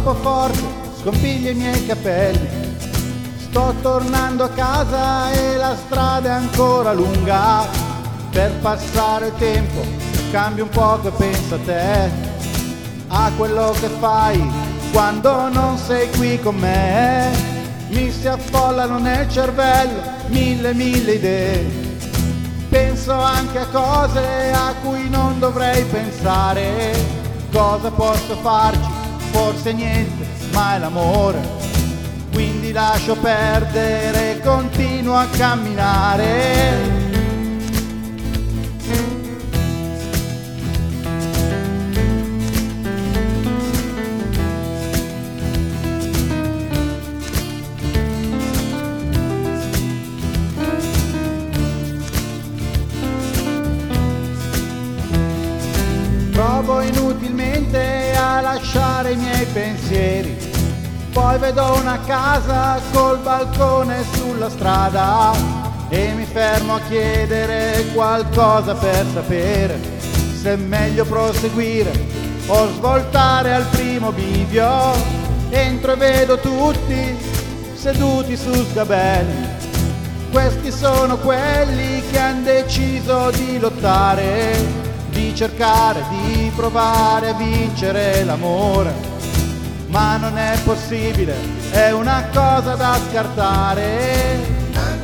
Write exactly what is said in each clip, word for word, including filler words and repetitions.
troppo forte, scompiglio i miei capelli. Sto tornando a casa e la strada è ancora lunga. Per passare il tempo cambio un poco e penso a te, a quello che fai quando non sei qui con me. Mi si affollano nel cervello mille mille idee. Penso anche a cose a cui non dovrei pensare. Cosa posso farci? Forse niente, ma è l'amore. Quindi lascio perdere e continuo a camminare. Provo inutilmente a lasciare i miei pensieri, poi vedo una casa col balcone sulla strada e mi fermo a chiedere qualcosa per sapere se è meglio proseguire o svoltare al primo bivio. Entro e vedo tutti seduti su sgabelli. Questi sono quelli che han deciso di lottare, di cercare, di provare a vincere l'amore. Ma non è possibile, è una cosa da scartare.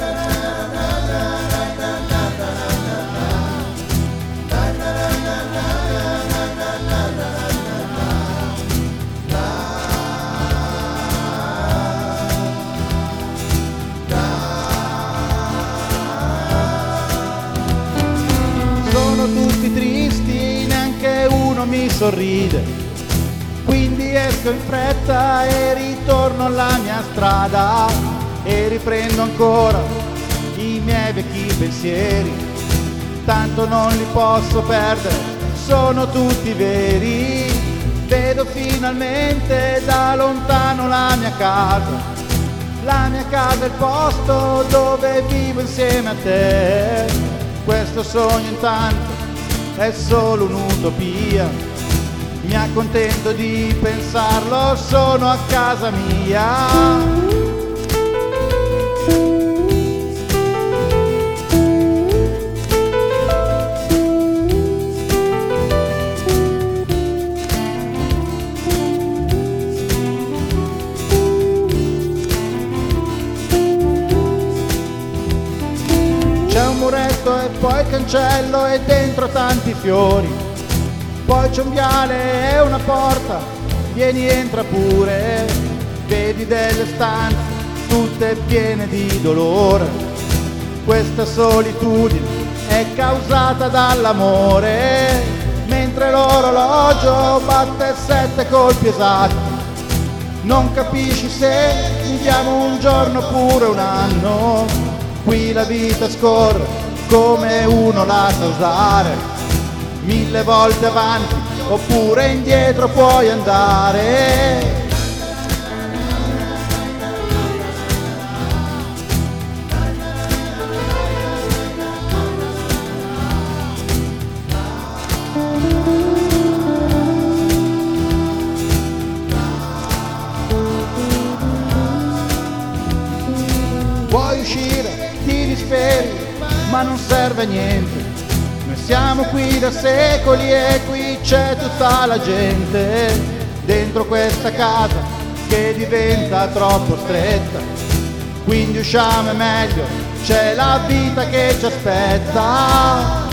Sono tutti tristi, neanche uno mi sorride. Quindi esco in fretta e ritorno alla mia strada e riprendo ancora i miei vecchi pensieri. Tanto non li posso perdere, sono tutti veri. Vedo finalmente da lontano la mia casa. La mia casa è il posto dove vivo insieme a te. Questo sogno intanto è solo un'utopia. Mi accontento di pensarlo, sono a casa mia. C'è un muretto e poi il cancello e dentro tanti fiori. Poi c'è un viale e una porta, vieni entra pure. Vedi delle stanze tutte piene di dolore. Questa solitudine è causata dall'amore. Mentre l'orologio batte sette colpi esatti, non capisci se viviamo un giorno oppure un anno. Qui la vita scorre come uno la sa usare. Mille volte avanti oppure indietro puoi andare. Vuoi uscire, ti disperi, ma non serve a niente. Noi siamo qui da secoli e qui c'è tutta la gente dentro questa casa che diventa troppo stretta. Quindi usciamo è meglio, c'è la vita che ci aspetta.